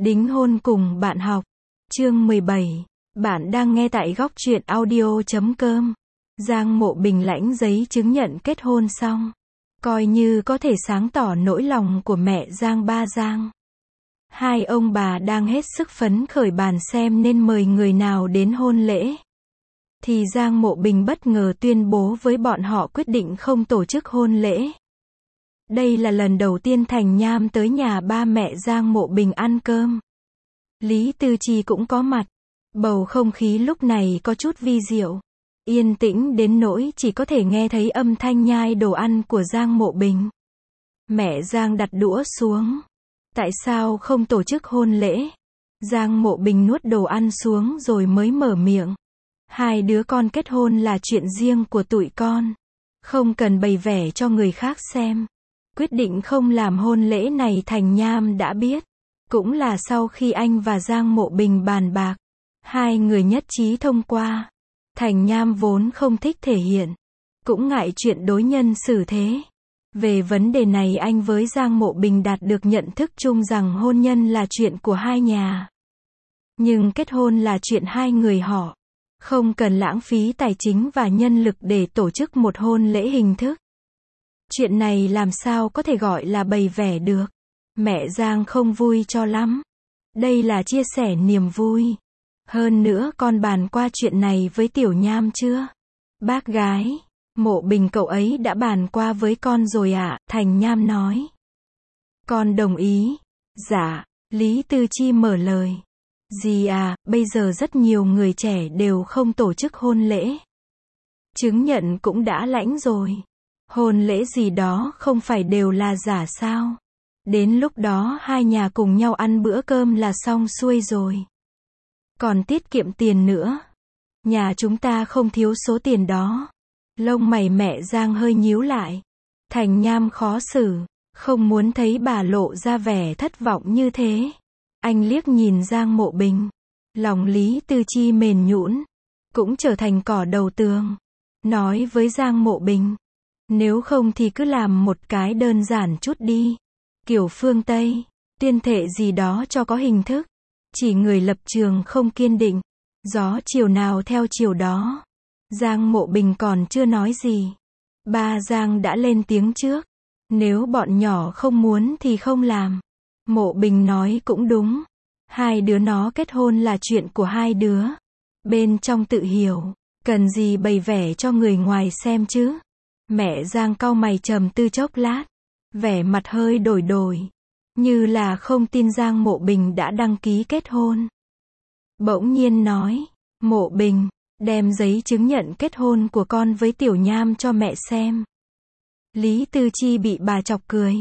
Đính hôn cùng bạn học. Chương 17. Bạn đang nghe tại góc truyện audio.com. Giang Mộ Bình lãnh giấy chứng nhận kết hôn xong. Coi như có thể sáng tỏ nỗi lòng của mẹ Giang ba Giang. Hai ông bà đang hết sức phấn khởi bàn xem nên mời người nào đến hôn lễ. Thì Giang Mộ Bình bất ngờ tuyên bố với bọn họ quyết định không tổ chức hôn lễ. Đây là lần đầu tiên Thành Nham tới nhà ba mẹ Giang Mộ Bình ăn cơm. Lý Tư Chi cũng có mặt. Bầu không khí lúc này có chút vi diệu. Yên tĩnh đến nỗi chỉ có thể nghe thấy âm thanh nhai đồ ăn của Giang Mộ Bình. Mẹ Giang đặt đũa xuống. Tại sao không tổ chức hôn lễ? Giang Mộ Bình nuốt đồ ăn xuống rồi mới mở miệng. Hai đứa con kết hôn là chuyện riêng của tụi con. Không cần bày vẽ cho người khác xem. Quyết định không làm hôn lễ này Thành Nham đã biết. Cũng là sau khi anh và Giang Mộ Bình bàn bạc. Hai người nhất trí thông qua. Thành Nham vốn không thích thể hiện. Cũng ngại chuyện đối nhân xử thế. Về vấn đề này anh với Giang Mộ Bình đạt được nhận thức chung rằng hôn nhân là chuyện của hai nhà. Nhưng kết hôn là chuyện hai người họ. Không cần lãng phí tài chính và nhân lực để tổ chức một hôn lễ hình thức. Chuyện này làm sao có thể gọi là bày vẽ được. Mẹ Giang không vui cho lắm. Đây là chia sẻ niềm vui. Hơn nữa con bàn qua chuyện này với Tiểu Nham chưa? Bác gái, Mộ Bình cậu ấy đã bàn qua với con rồi ạ, Thành Nham nói. Con đồng ý. Dạ, Lý Tư Chi mở lời. Dì à, bây giờ rất nhiều người trẻ đều không tổ chức hôn lễ. Chứng nhận cũng đã lãnh rồi. Hôn lễ gì đó không phải đều là giả sao? Đến lúc đó hai nhà cùng nhau ăn bữa cơm là xong xuôi rồi. Còn tiết kiệm tiền nữa. Nhà chúng ta không thiếu số tiền đó. Lông mày mẹ Giang hơi nhíu lại. Thành Nham khó xử. Không muốn thấy bà lộ ra vẻ thất vọng như thế. Anh liếc nhìn Giang Mộ Bình. Lòng Lý Tư Chi mềm nhũn. Cũng trở thành cỏ đầu tường. Nói với Giang Mộ Bình. Nếu không thì cứ làm một cái đơn giản chút đi. Kiểu phương Tây. Tuyên thệ gì đó cho có hình thức. Chỉ người lập trường không kiên định. Gió chiều nào theo chiều đó. Giang Mộ Bình còn chưa nói gì. Ba Giang đã lên tiếng trước. Nếu bọn nhỏ không muốn thì không làm. Mộ Bình nói cũng đúng. Hai đứa nó kết hôn là chuyện của hai đứa. Bên trong tự hiểu. Cần gì bày vẽ cho người ngoài xem chứ. Mẹ Giang cau mày trầm tư chốc lát. Vẻ mặt hơi đổi đổi. Như là không tin Giang Mộ Bình đã đăng ký kết hôn. Bỗng nhiên nói. Mộ Bình, đem giấy chứng nhận kết hôn của con với Tiểu Nham cho mẹ xem. Lý Tư Chi bị bà chọc cười.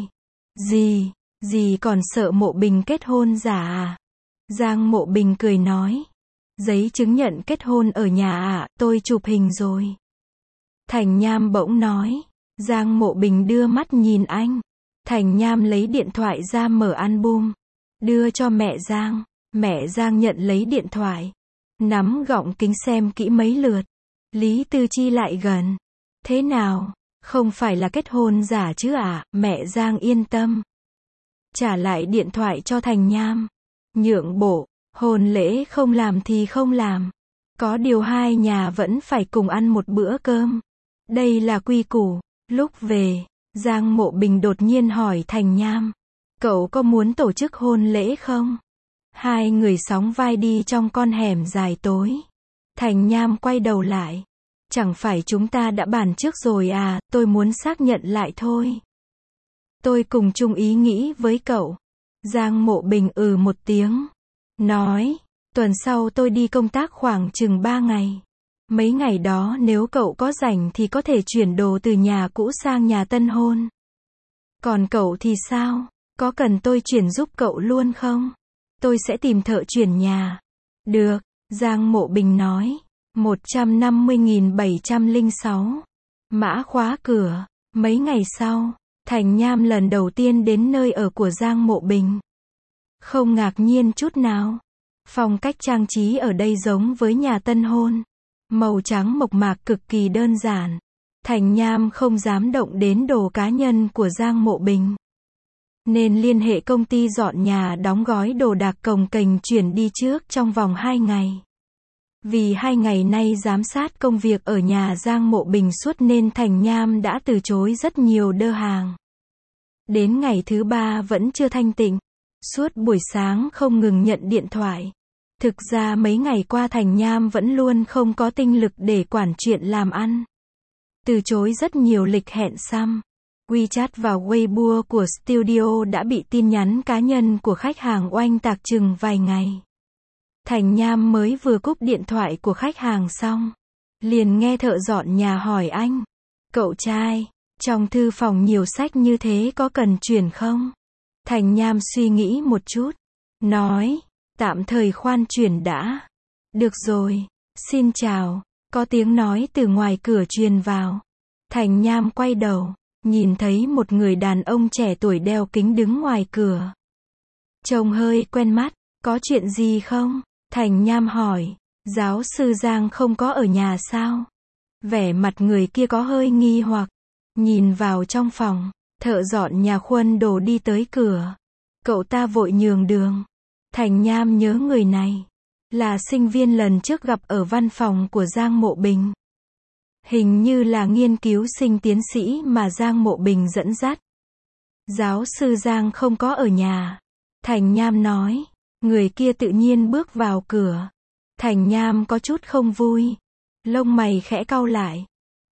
Dì còn sợ Mộ Bình kết hôn giả à? Giang Mộ Bình cười nói. Giấy chứng nhận kết hôn ở nhà à, tôi chụp hình rồi. Thành Nham bỗng nói. Giang Mộ Bình đưa mắt nhìn anh. Thành Nham lấy điện thoại ra mở album. Đưa cho mẹ Giang. Mẹ Giang nhận lấy điện thoại. Nắm gọng kính xem kỹ mấy lượt. Lý Tư Chi lại gần. Thế nào? Không phải là kết hôn giả chứ à? Mẹ Giang yên tâm. Trả lại điện thoại cho Thành Nham. Nhượng bộ. Hôn lễ không làm thì không làm. Có điều hai nhà vẫn phải cùng ăn một bữa cơm. Đây là quy củ. Lúc về, Giang Mộ Bình đột nhiên hỏi Thành Nham. Cậu có muốn tổ chức hôn lễ không? Hai người sóng vai đi trong con hẻm dài tối. Thành Nham quay đầu lại. Chẳng phải chúng ta đã bàn trước rồi à, tôi muốn xác nhận lại thôi. Tôi cùng chung ý nghĩ với cậu. Giang Mộ Bình một tiếng. Nói, tuần sau tôi đi công tác khoảng chừng 3 ngày. Mấy ngày đó nếu cậu có rảnh thì có thể chuyển đồ từ nhà cũ sang nhà tân hôn. Còn cậu thì sao? Có cần tôi chuyển giúp cậu luôn không? Tôi sẽ tìm thợ chuyển nhà. Được, Giang Mộ Bình nói. 150.706. Mã khóa cửa. Mấy ngày sau, Thành Nham lần đầu tiên đến nơi ở của Giang Mộ Bình. Không ngạc nhiên chút nào. Phong cách trang trí ở đây giống với nhà tân hôn. Màu trắng mộc mạc cực kỳ đơn giản. Thành Nham không dám động đến đồ cá nhân của Giang Mộ Bình. nên liên hệ công ty dọn nhà đóng gói đồ đạc cồng kềnh chuyển đi trước trong vòng 2 ngày. Vì 2 ngày nay giám sát công việc ở nhà Giang Mộ Bình suốt nên Thành Nham đã từ chối rất nhiều đơn hàng. Đến ngày thứ 3 vẫn chưa thanh tịnh. Suốt buổi sáng không ngừng nhận điện thoại. Thực ra mấy ngày qua Thành Nham vẫn luôn không có tinh lực để quản chuyện làm ăn. Từ chối rất nhiều lịch hẹn xăm. WeChat và Weibo của studio đã bị tin nhắn cá nhân của khách hàng oanh tạc chừng vài ngày. Thành Nham mới vừa cúp điện thoại của khách hàng xong. Liền nghe thợ dọn nhà hỏi anh. Cậu trai, trong thư phòng nhiều sách như thế có cần chuyển không? Thành Nham suy nghĩ một chút. Nói, tạm thời khoan chuyển đã. Được rồi, xin chào. Có tiếng nói từ ngoài cửa truyền vào. Thành Nham quay đầu, nhìn thấy một người đàn ông trẻ tuổi đeo kính đứng ngoài cửa. Trông hơi quen mắt, có chuyện gì không? Thành Nham hỏi, giáo sư Giang không có ở nhà sao? Vẻ mặt người kia có hơi nghi hoặc, nhìn vào trong phòng, thợ dọn nhà khuân đồ đi tới cửa. Cậu ta vội nhường đường. Thành Nham nhớ người này, là sinh viên lần trước gặp ở văn phòng của Giang Mộ Bình. Hình như là nghiên cứu sinh tiến sĩ mà Giang Mộ Bình dẫn dắt. Giáo sư Giang không có ở nhà. Thành Nham nói. Người kia tự nhiên bước vào cửa. Thành Nham có chút không vui. Lông mày khẽ cau lại.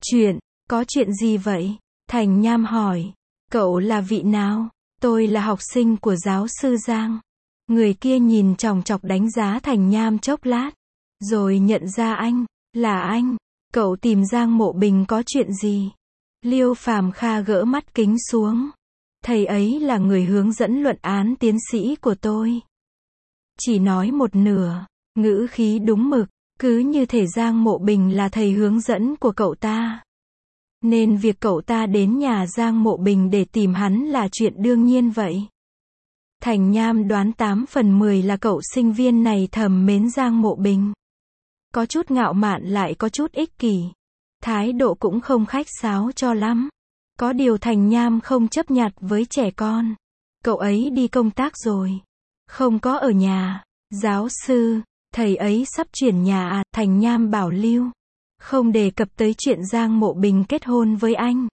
Có chuyện gì vậy? Thành Nham hỏi. Cậu là vị nào? Tôi là học sinh của giáo sư Giang. Người kia nhìn chòng chọc đánh giá Thành Nham chốc lát. Rồi nhận ra anh. Là anh. Cậu tìm Giang Mộ Bình có chuyện gì? Liêu Phàm Kha gỡ mắt kính xuống. Thầy ấy là người hướng dẫn luận án tiến sĩ của tôi. Chỉ nói một nửa, ngữ khí đúng mực, cứ như thể Giang Mộ Bình là thầy hướng dẫn của cậu ta. Nên việc cậu ta đến nhà Giang Mộ Bình để tìm hắn là chuyện đương nhiên vậy. Thành Nham đoán 8 phần 10 là cậu sinh viên này thầm mến Giang Mộ Bình. Có chút ngạo mạn lại có chút ích kỷ. Thái độ cũng không khách sáo cho lắm. Có điều Thành Nham không chấp nhặt với trẻ con. Cậu ấy đi công tác rồi. Không có ở nhà. Giáo sư, thầy ấy sắp chuyển nhà à? Thành Nham bảo lưu. Không đề cập tới chuyện Giang Mộ Bình kết hôn với anh.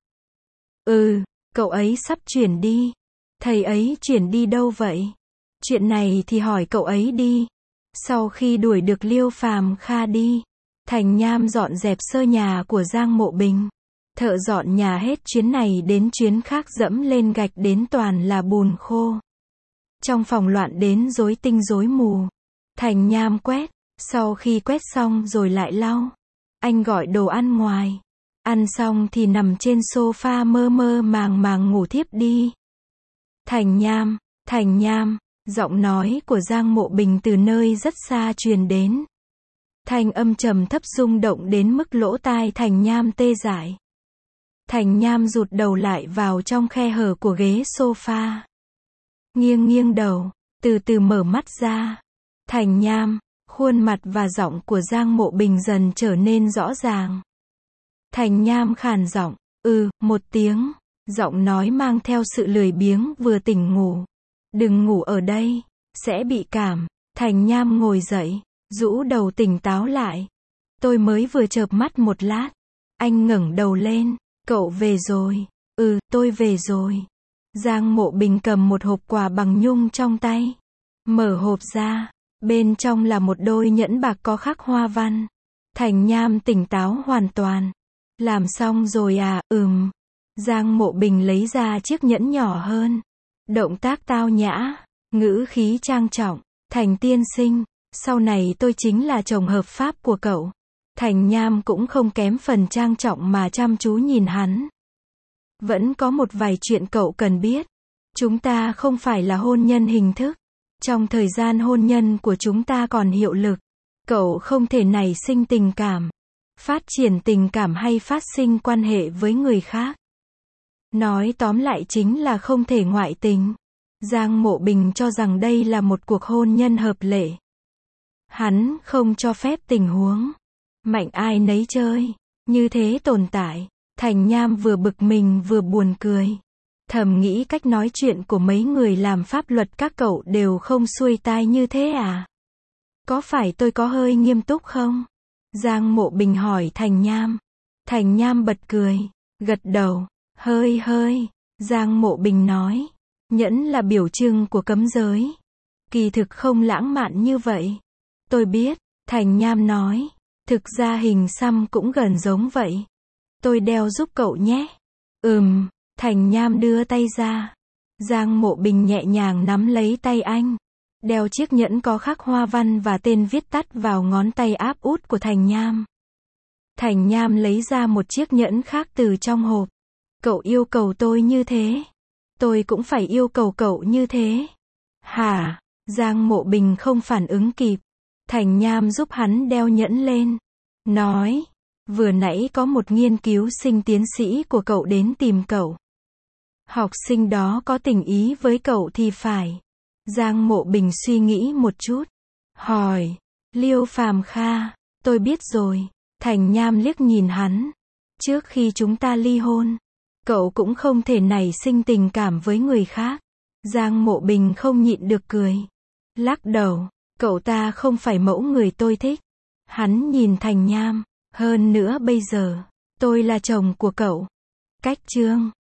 Cậu ấy sắp chuyển đi. Thầy ấy chuyển đi đâu vậy? Chuyện này thì hỏi cậu ấy đi. Sau khi đuổi được Liêu Phàm Kha đi, Thành Nham dọn dẹp sơ nhà của Giang Mộ Bình. Thợ dọn nhà hết chuyến này đến chuyến khác dẫm lên gạch đến toàn là bùn khô. Trong phòng loạn đến rối tinh rối mù. Thành Nham quét, sau khi quét xong rồi lại lau. Anh gọi đồ ăn ngoài. Ăn xong thì nằm trên sofa mơ mơ màng màng ngủ thiếp đi. Thành Nham, giọng nói của Giang Mộ Bình từ nơi rất xa truyền đến. Thanh âm trầm thấp rung động đến mức lỗ tai Thành Nham tê dại. Thành Nham rụt đầu lại vào trong khe hở của ghế sofa. Nghiêng đầu, từ từ mở mắt ra. Thành Nham, khuôn mặt và giọng của Giang Mộ Bình dần trở nên rõ ràng. Thành Nham khàn giọng, một tiếng, giọng nói mang theo sự lười biếng vừa tỉnh ngủ. Đừng ngủ ở đây, sẽ bị cảm. Thành Nham ngồi dậy, rũ đầu tỉnh táo lại. Tôi mới vừa chợp mắt một lát. Anh ngẩng đầu lên, cậu về rồi. Tôi về rồi. Giang Mộ Bình cầm một hộp quà bằng nhung trong tay. Mở hộp ra, bên trong là một đôi nhẫn bạc có khắc hoa văn. Thành Nham tỉnh táo hoàn toàn. Làm xong rồi à? Giang Mộ Bình lấy ra chiếc nhẫn nhỏ hơn. Động tác tao nhã, ngữ khí trang trọng. Thành tiên sinh, sau này tôi chính là chồng hợp pháp của cậu. Thành Nham cũng không kém phần trang trọng mà chăm chú nhìn hắn. Vẫn có một vài chuyện cậu cần biết. Chúng ta không phải là hôn nhân hình thức. Trong thời gian hôn nhân của chúng ta còn hiệu lực, cậu không thể nảy sinh tình cảm, phát triển tình cảm hay phát sinh quan hệ với người khác. Nói tóm lại chính là không thể ngoại tình. Giang Mộ Bình cho rằng đây là một cuộc hôn nhân hợp lệ. Hắn không cho phép tình huống mạnh ai nấy chơi như thế tồn tại. Thành Nham vừa bực mình vừa buồn cười. Thầm nghĩ cách nói chuyện của mấy người làm pháp luật các cậu đều không xuôi tai như thế à? Có phải tôi có hơi nghiêm túc không? Giang Mộ Bình hỏi Thành Nham. Thành Nham bật cười, gật đầu, hơi hơi. Giang Mộ Bình nói, nhẫn là biểu trưng của cấm giới. Kỳ thực không lãng mạn như vậy. Tôi biết, Thành Nham nói, thực ra hình xăm cũng gần giống vậy. Tôi đeo giúp cậu nhé. Thành Nham đưa tay ra. Giang Mộ Bình nhẹ nhàng nắm lấy tay anh. Đeo chiếc nhẫn có khắc hoa văn và tên viết tắt vào ngón tay áp út của Thành Nham. Thành Nham lấy ra một chiếc nhẫn khác từ trong hộp. Cậu yêu cầu tôi như thế. Tôi cũng phải yêu cầu cậu như thế. Hả? Giang Mộ Bình không phản ứng kịp. Thành Nham giúp hắn đeo nhẫn lên. Nói, vừa nãy có một nghiên cứu sinh tiến sĩ của cậu đến tìm cậu. Học sinh đó có tình ý với cậu thì phải. Giang Mộ Bình suy nghĩ một chút. Hỏi, Liêu Phàm Kha, tôi biết rồi. Thành Nham liếc nhìn hắn. Trước khi chúng ta ly hôn, cậu cũng không thể nảy sinh tình cảm với người khác. Giang Mộ Bình không nhịn được cười. Lắc đầu, cậu ta không phải mẫu người tôi thích. Hắn nhìn Thành Nham. Hơn nữa bây giờ, tôi là chồng của cậu. Cách chương